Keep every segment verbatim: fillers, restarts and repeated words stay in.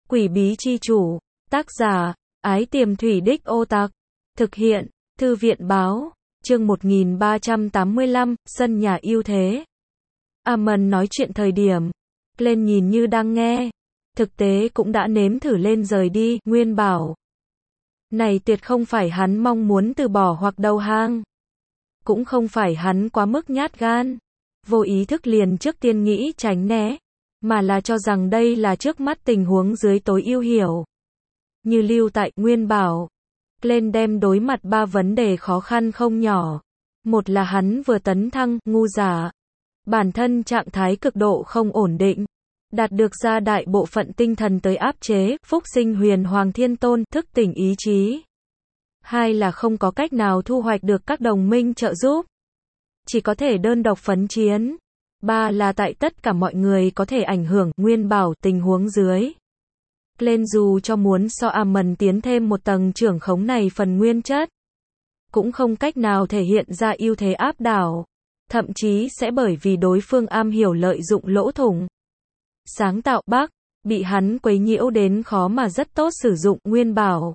Quỷ bí chi chủ. Tác giả, Ái Tiềm Thủy Đích Ô Tạc. Thực hiện, Thư viện báo. Chương một nghìn ba trăm tám mươi lăm, sân nhà yêu thế. Amon nói chuyện thời điểm, Glenn nhìn như đang nghe. Thực tế cũng đã nếm thử lên rời đi, Nguyên bảo. Này tuyệt không phải hắn mong muốn từ bỏ hoặc đầu hàng. Cũng không phải hắn quá mức nhát gan. Vô ý thức liền trước tiên nghĩ tránh né. Mà là cho rằng đây là trước mắt tình huống dưới tối ưu hiểu. Như lưu tại, Nguyên bảo. Glenn đem đối mặt ba vấn đề khó khăn không nhỏ. Một là hắn vừa tấn thăng, ngu giả. Bản thân trạng thái cực độ không ổn định. Đạt được ra đại bộ phận tinh thần tới áp chế, phúc sinh huyền hoàng thiên tôn, thức tỉnh ý chí. Hai là không có cách nào thu hoạch được các đồng minh trợ giúp. Chỉ có thể đơn độc phấn chiến. Ba là tại tất cả mọi người có thể ảnh hưởng, Nguyên bảo, tình huống dưới. Glenn dù cho muốn so Amon tiến thêm một tầng trưởng khống này phần nguyên chất. Cũng không cách nào thể hiện ra ưu thế áp đảo. Thậm chí sẽ bởi vì đối phương am hiểu lợi dụng lỗ thủng. Sáng tạo bác, bị hắn quấy nhiễu đến khó mà rất tốt sử dụng, Nguyên bảo.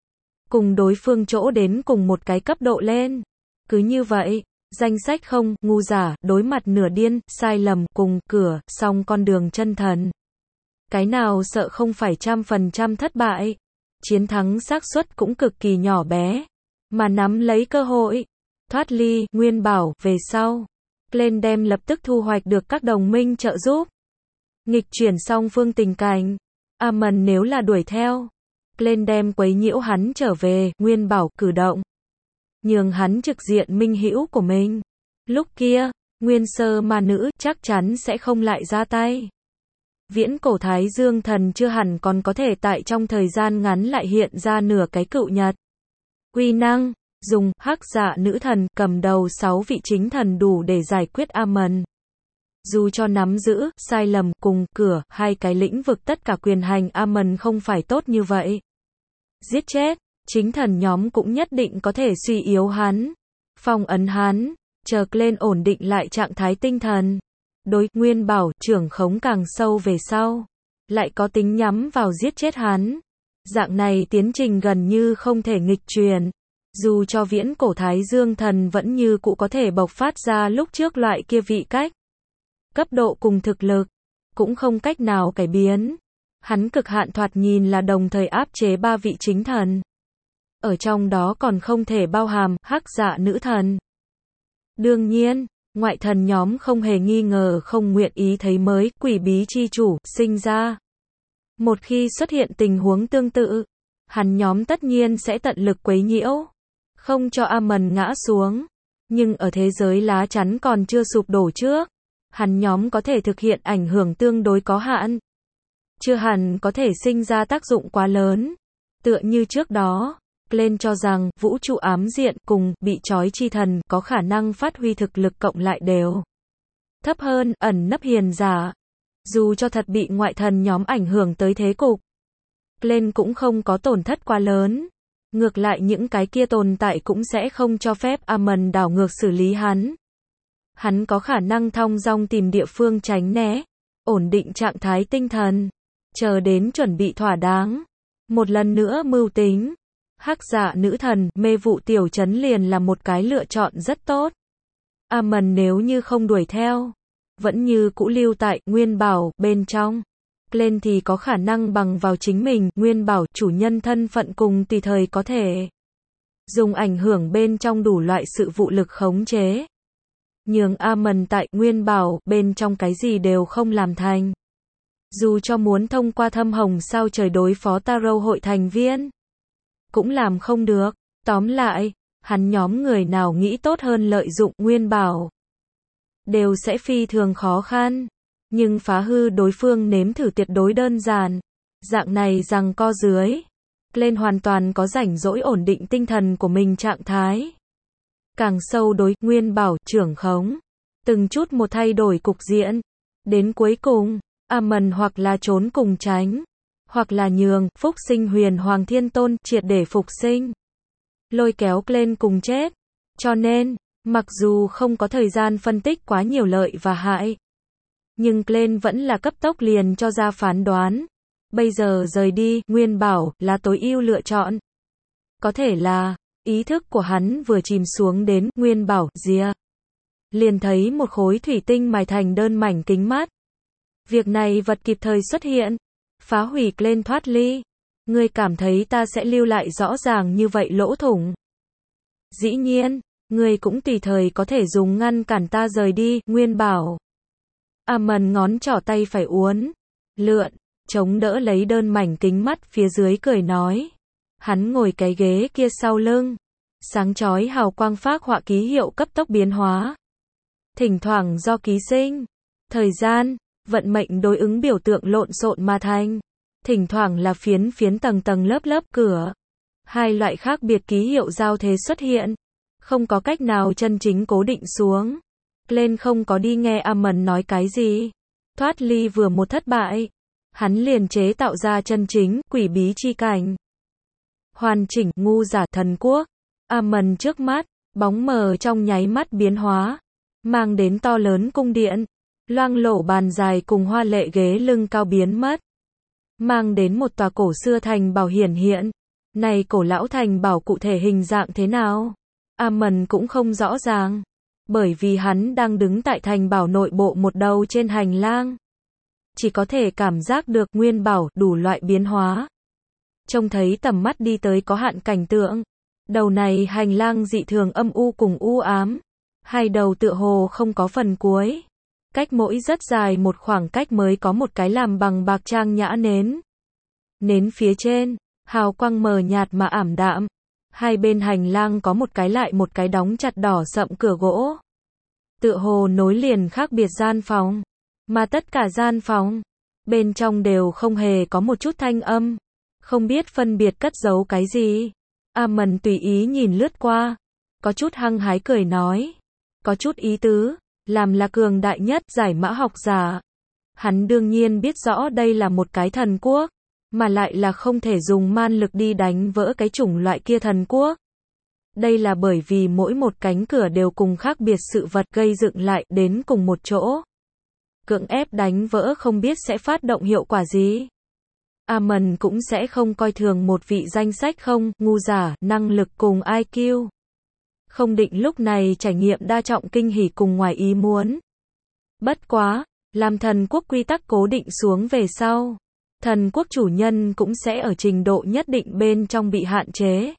Cùng đối phương chỗ đến cùng một cái cấp độ lên. Cứ như vậy, danh sách không, ngu giả, đối mặt nửa điên, sai lầm, cùng, cửa, song con đường chân thần. Cái nào sợ không phải trăm phần trăm thất bại. Chiến thắng xác suất cũng cực kỳ nhỏ bé. Mà nắm lấy cơ hội. Thoát ly, Nguyên bảo, về sau. Glenn đem lập tức thu hoạch được các đồng minh trợ giúp. Nghịch chuyển song phương tình cảnh. Amon nếu là đuổi theo. Glenn đem quấy nhiễu hắn trở về, Nguyên bảo, cử động. Nhường hắn trực diện minh hữu của mình. Lúc kia, Nguyên sơ ma nữ chắc chắn sẽ không lại ra tay. Viễn cổ Thái Dương thần chưa hẳn còn có thể tại trong thời gian ngắn lại hiện ra nửa cái cựu nhật. Quy năng, dùng, hắc dạ nữ thần, cầm đầu sáu vị chính thần đủ để giải quyết Amon. Dù cho nắm giữ, sai lầm, cùng, cửa, hai cái lĩnh vực tất cả quyền hành Amon không phải tốt như vậy. Giết chết, chính thần nhóm cũng nhất định có thể suy yếu hắn. Phong ấn hắn, chờ Glenn ổn định lại trạng thái tinh thần. Đối, Nguyên bảo, trưởng khống càng sâu về sau. Lại có tính nhắm vào giết chết hắn. Dạng này tiến trình gần như không thể nghịch truyền. Dù cho viễn cổ Thái Dương thần vẫn như cũ có thể bộc phát ra lúc trước loại kia vị cách. Cấp độ cùng thực lực. Cũng không cách nào cải biến. Hắn cực hạn thoạt nhìn là đồng thời áp chế ba vị chính thần. Ở trong đó còn không thể bao hàm, hắc dạ nữ thần. Đương nhiên, ngoại thần nhóm không hề nghi ngờ không nguyện ý thấy mới, quỷ bí chi chủ, sinh ra. Một khi xuất hiện tình huống tương tự, hắn nhóm tất nhiên sẽ tận lực quấy nhiễu. Không cho Amon ngã xuống. Nhưng ở thế giới lá chắn còn chưa sụp đổ trước, hắn nhóm có thể thực hiện ảnh hưởng tương đối có hạn. Chưa hẳn có thể sinh ra tác dụng quá lớn. Tựa như trước đó, Glenn cho rằng, vũ trụ ám diện cùng, bị trói chi thần, có khả năng phát huy thực lực cộng lại đều thấp hơn, ẩn nấp hiền giả. Dù cho thật bị ngoại thần nhóm ảnh hưởng tới thế cục, Glenn cũng không có tổn thất quá lớn. Ngược lại những cái kia tồn tại cũng sẽ không cho phép Amon đảo ngược xử lý hắn. Hắn có khả năng thong dong tìm địa phương tránh né, ổn định trạng thái tinh thần, chờ đến chuẩn bị thỏa đáng. Một lần nữa mưu tính. Hắc dạ nữ thần, mê vụ tiểu trấn liền là một cái lựa chọn rất tốt. Amon nếu như không đuổi theo, vẫn như cũ lưu tại, Nguyên bảo, bên trong. Glenn thì có khả năng bằng vào chính mình, Nguyên bảo, chủ nhân thân phận cùng tùy thời có thể dùng ảnh hưởng bên trong đủ loại sự vụ lực khống chế. Nhường Amon tại, Nguyên bảo, bên trong cái gì đều không làm thành. Dù cho muốn thông qua thâm hồng sao trời đối phó Tarot hội thành viên, cũng làm không được. Tóm lại, hắn nhóm người nào nghĩ tốt hơn lợi dụng Nguyên bảo, đều sẽ phi thường khó khăn. Nhưng phá hư đối phương nếm thử tuyệt đối đơn giản. Dạng này giằng co dưới, Glenn hoàn toàn có rảnh rỗi ổn định tinh thần của mình trạng thái. Càng sâu đối, Nguyên bảo, trưởng khống. Từng chút một thay đổi cục diện. Đến cuối cùng, Amon hoặc là trốn cùng tránh, hoặc là nhường, phúc sinh huyền hoàng thiên tôn, triệt để phục sinh. Lôi kéo Glenn cùng chết. Cho nên, mặc dù không có thời gian phân tích quá nhiều lợi và hại, nhưng Glenn vẫn là cấp tốc liền cho ra phán đoán. Bây giờ rời đi, Nguyên bảo, là tối ưu lựa chọn. Có thể là, ý thức của hắn vừa chìm xuống đến, Nguyên bảo, rìa. Liền thấy một khối thủy tinh mài thành đơn mảnh kính mắt. Việc này vật kịp thời xuất hiện. Phá hủy lên thoát ly. Ngươi cảm thấy ta sẽ lưu lại rõ ràng như vậy lỗ thủng. Dĩ nhiên, ngươi cũng tùy thời có thể dùng ngăn cản ta rời đi, Nguyên bảo. Amon ngón trỏ tay phải uốn, lượn, chống đỡ lấy đơn mảnh kính mắt phía dưới cười nói. Hắn ngồi cái ghế kia sau lưng. Sáng chói hào quang phác họa ký hiệu cấp tốc biến hóa. Thỉnh thoảng do ký sinh, thời gian, vận mệnh đối ứng biểu tượng lộn xộn mà thành. Thỉnh thoảng là phiến phiến tầng tầng lớp lớp cửa. Hai loại khác biệt ký hiệu giao thế xuất hiện. Không có cách nào chân chính cố định xuống. Lên không có đi nghe Amon nói cái gì. Thoát ly vừa một thất bại. Hắn liền chế tạo ra chân chính, quỷ bí chi cảnh. Hoàn chỉnh, ngu giả thần quốc. Amon trước mắt, bóng mờ trong nháy mắt biến hóa. Mang đến to lớn cung điện. Loang lổ bàn dài cùng hoa lệ ghế lưng cao biến mất. Mang đến một tòa cổ xưa thành bảo hiển hiện. Này cổ lão thành bảo cụ thể hình dạng thế nào? Amon cũng không rõ ràng. Bởi vì hắn đang đứng tại thành bảo nội bộ một đầu trên hành lang. Chỉ có thể cảm giác được Nguyên bảo đủ loại biến hóa. Trông thấy tầm mắt đi tới có hạn cảnh tượng. Đầu này hành lang dị thường âm u cùng u ám. Hai đầu tựa hồ không có phần cuối. Cách mỗi rất dài một khoảng cách mới có một cái làm bằng bạc trang nhã nến. Nến phía trên, hào quang mờ nhạt mà ảm đạm. Hai bên hành lang có một cái lại một cái đóng chặt đỏ sậm cửa gỗ. Tựa hồ nối liền khác biệt gian phòng. Mà tất cả gian phòng, bên trong đều không hề có một chút thanh âm. Không biết phân biệt cất giấu cái gì. Amon tùy ý nhìn lướt qua. Có chút hăng hái cười nói. Có chút ý tứ. Làm là cường đại nhất giải mã học giả. Hắn đương nhiên biết rõ đây là một cái thần quốc. Mà lại là không thể dùng man lực đi đánh vỡ cái chủng loại kia thần quốc. Đây là bởi vì mỗi một cánh cửa đều cùng khác biệt sự vật gây dựng lại đến cùng một chỗ. Cưỡng ép đánh vỡ không biết sẽ phát động hiệu quả gì. Amon cũng sẽ không coi thường một vị danh sách không, ngu giả, năng lực cùng i kiu. Không định lúc này trải nghiệm đa trọng kinh hỉ cùng ngoài ý muốn. Bất quá, làm thần quốc quy tắc cố định xuống về sau. Thần quốc chủ nhân cũng sẽ ở trình độ nhất định bên trong bị hạn chế.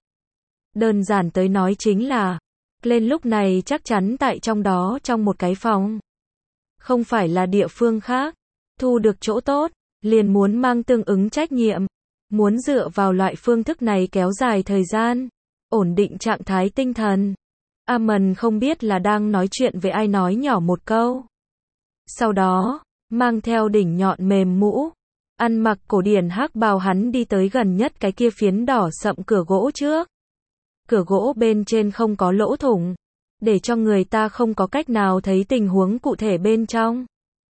Đơn giản tới nói chính là, lên lúc này chắc chắn tại trong đó trong một cái phòng. Không phải là địa phương khác. Thu được chỗ tốt, liền muốn mang tương ứng trách nhiệm. Muốn dựa vào loại phương thức này kéo dài thời gian. Ổn định trạng thái tinh thần. Amon không biết là đang nói chuyện với ai nói nhỏ một câu. Sau đó, mang theo đỉnh nhọn mềm mũ. Ăn mặc cổ điển hắc bào hắn đi tới gần nhất cái kia phiến đỏ sậm cửa gỗ trước. Cửa gỗ bên trên không có lỗ thủng. Để cho người ta không có cách nào thấy tình huống cụ thể bên trong.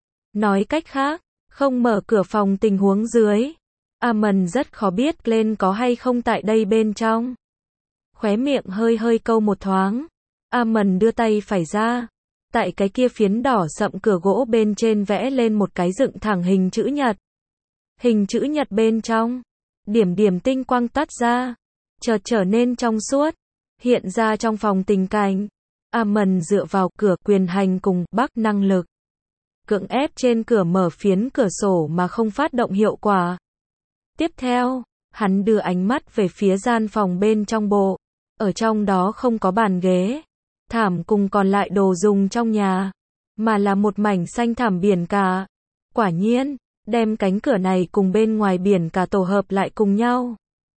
Nói cách khác, không mở cửa phòng tình huống dưới. Amon rất khó biết lên có hay không tại đây bên trong. Khóe miệng hơi hơi câu một thoáng. Amon đưa tay phải ra. Tại cái kia phiến đỏ sậm cửa gỗ bên trên vẽ lên một cái dựng thẳng hình chữ nhật. Hình chữ nhật bên trong. Điểm điểm tinh quang toát ra. Chợt trở nên trong suốt. Hiện ra trong phòng tình cảnh. Amon dựa vào cửa quyền hành cùng bắc năng lực. Cưỡng ép trên cửa mở phiến cửa sổ mà không phát động hiệu quả. Tiếp theo, hắn đưa ánh mắt về phía gian phòng bên trong bộ. Ở trong đó không có bàn ghế, thảm cùng còn lại đồ dùng trong nhà, mà là một mảnh xanh thảm biển cả. Quả nhiên, đem cánh cửa này cùng bên ngoài biển cả tổ hợp lại cùng nhau.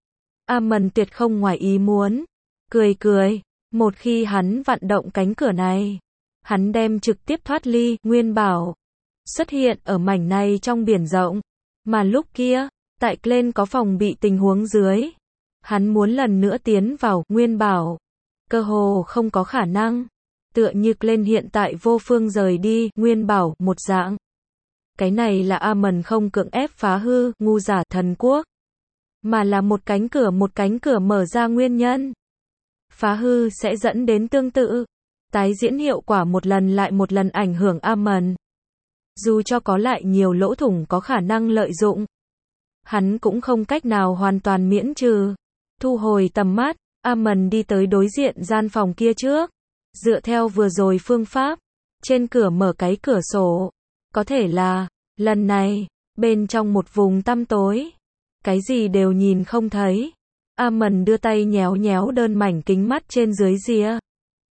Amon tuyệt không ngoài ý muốn. Cười cười, một khi hắn vận động cánh cửa này, hắn đem trực tiếp thoát ly, Nguyên bảo. Xuất hiện ở mảnh này trong biển rộng. Mà lúc kia, tại Glen có phòng bị tình huống dưới. Hắn muốn lần nữa tiến vào, Nguyên bảo. Cơ hồ không có khả năng. Tựa như Glen hiện tại vô phương rời đi, Nguyên bảo, một dạng. Cái này là Amon không cưỡng ép phá hư, ngu giả thần quốc. Mà là một cánh cửa một cánh cửa mở ra nguyên nhân. Phá hư sẽ dẫn đến tương tự. Tái diễn hiệu quả một lần lại một lần ảnh hưởng Amon. Dù cho có lại nhiều lỗ thủng có khả năng lợi dụng. hắn cũng không cách nào hoàn toàn miễn trừ. Thu hồi tầm mắt, Amon đi tới đối diện gian phòng kia trước. Dựa theo vừa rồi phương pháp, trên cửa mở cái cửa sổ. Có thể là, lần này, bên trong một vùng tăm tối, cái gì đều nhìn không thấy. Amon đưa tay nhéo nhéo đơn mảnh kính mắt trên dưới rìa.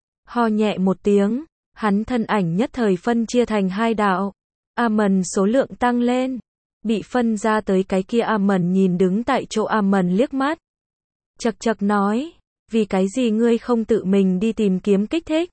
Ho nhẹ một tiếng, hắn thân ảnh nhất thời phân chia thành hai đạo. Amon số lượng tăng lên, bị phân ra tới cái kia. Amon nhìn đứng tại chỗ Amon liếc mắt. Chật chật nói, vì cái gì ngươi không tự mình đi tìm kiếm kích thích?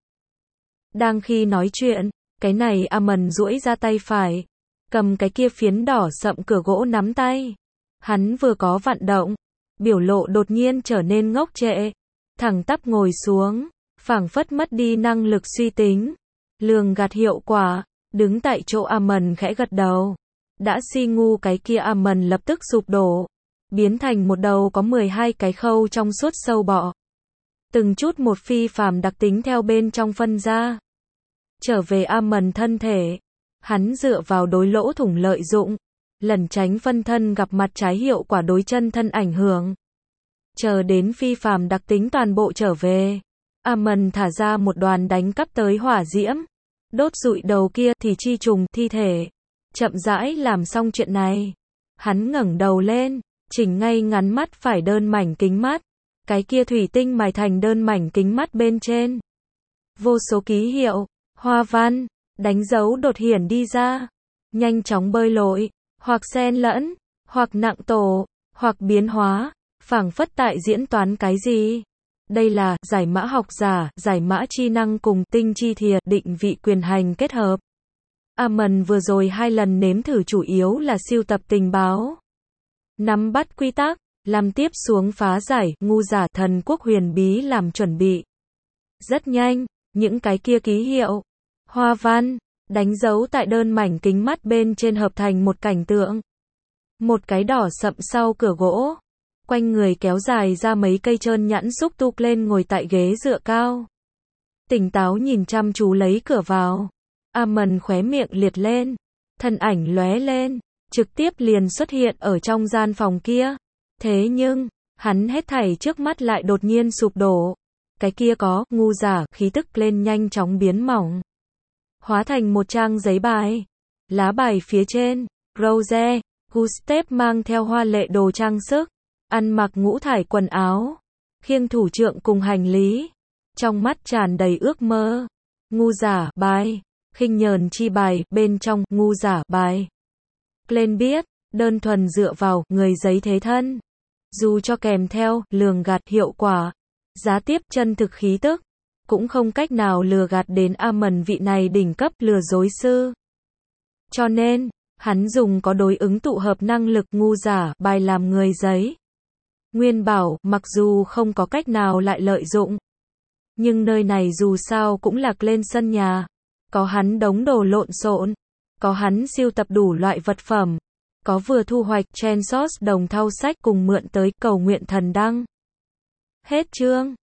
Đang khi nói chuyện, cái này Amon duỗi ra tay phải, cầm cái kia phiến đỏ sậm cửa gỗ nắm tay. Hắn vừa có vận động, biểu lộ đột nhiên trở nên ngốc trệ, thẳng tắp ngồi xuống, phảng phất mất đi năng lực suy tính. Lường gạt hiệu quả, đứng tại chỗ Amon khẽ gật đầu. Đã si ngu cái kia Amon lập tức sụp đổ, biến thành một đầu có mười hai cái khâu trong suốt sâu bọ. Từng chút một phi phàm đặc tính theo bên trong phân ra. Trở về Amon thân thể, hắn dựa vào đối lỗ thủng lợi dụng, lẩn tránh phân thân gặp mặt trái hiệu quả đối chân thân ảnh hưởng. Chờ đến phi phàm đặc tính toàn bộ trở về, Amon thả ra một đoàn đánh cắp tới hỏa diễm, đốt rụi đầu kia thì chi trùng thi thể. Chậm rãi làm xong chuyện này, hắn ngẩng đầu lên, chỉnh ngay ngắn mắt phải đơn mảnh kính mắt, cái kia thủy tinh mài thành đơn mảnh kính mắt bên trên. Vô số ký hiệu, hoa văn, đánh dấu đột hiển đi ra, nhanh chóng bơi lội, hoặc xen lẫn, hoặc nặng tổ, hoặc biến hóa, phảng phất tại diễn toán cái gì. Đây là giải mã học giả, giải mã chi năng cùng tinh chi thiệt định vị quyền hành kết hợp. Amon vừa rồi hai lần nếm thử chủ yếu là siêu tập tình báo, nắm bắt quy tắc, làm tiếp xuống phá giải ngu giả thần quốc huyền bí làm chuẩn bị. Rất nhanh, những cái kia ký hiệu, hoa văn, đánh dấu tại đơn mảnh kính mắt bên trên hợp thành một cảnh tượng. Một cái đỏ sậm sau cửa gỗ, quanh người kéo dài ra mấy cây trơn nhẵn xúc tuk lên ngồi tại ghế dựa cao. Tỉnh táo nhìn chăm chú lấy cửa vào. Amon khóe miệng liệt lên, thân ảnh lóe lên, trực tiếp liền xuất hiện ở trong gian phòng kia. Thế nhưng, hắn hết thảy trước mắt lại đột nhiên sụp đổ. Cái kia có, ngu giả, khí tức lên nhanh chóng biến mỏng. Hóa thành một trang giấy bài. Lá bài phía trên, Rose, Gustav mang theo hoa lệ đồ trang sức, ăn mặc ngũ thải quần áo, khiêng thủ trượng cùng hành lý. Trong mắt tràn đầy ước mơ. Ngu giả, bài. Khinh nhờn chi bài, bên trong, ngu giả, bài. Glenn biết, đơn thuần dựa vào, người giấy thế thân. Dù cho kèm theo, lường gạt hiệu quả, giá tiếp chân thực khí tức, cũng không cách nào lừa gạt đến Amon vị này đỉnh cấp lừa dối sư. Cho nên, hắn dùng có đối ứng tụ hợp năng lực ngu giả, bài làm người giấy. Nguyên bảo, mặc dù không có cách nào lại lợi dụng. Nhưng nơi này dù sao cũng là lên sân nhà. Có hắn đống đồ lộn xộn, có hắn siêu tập đủ loại vật phẩm, có vừa thu hoạch Trensos đồng thau sách cùng mượn tới cầu nguyện thần đăng. Hết chương.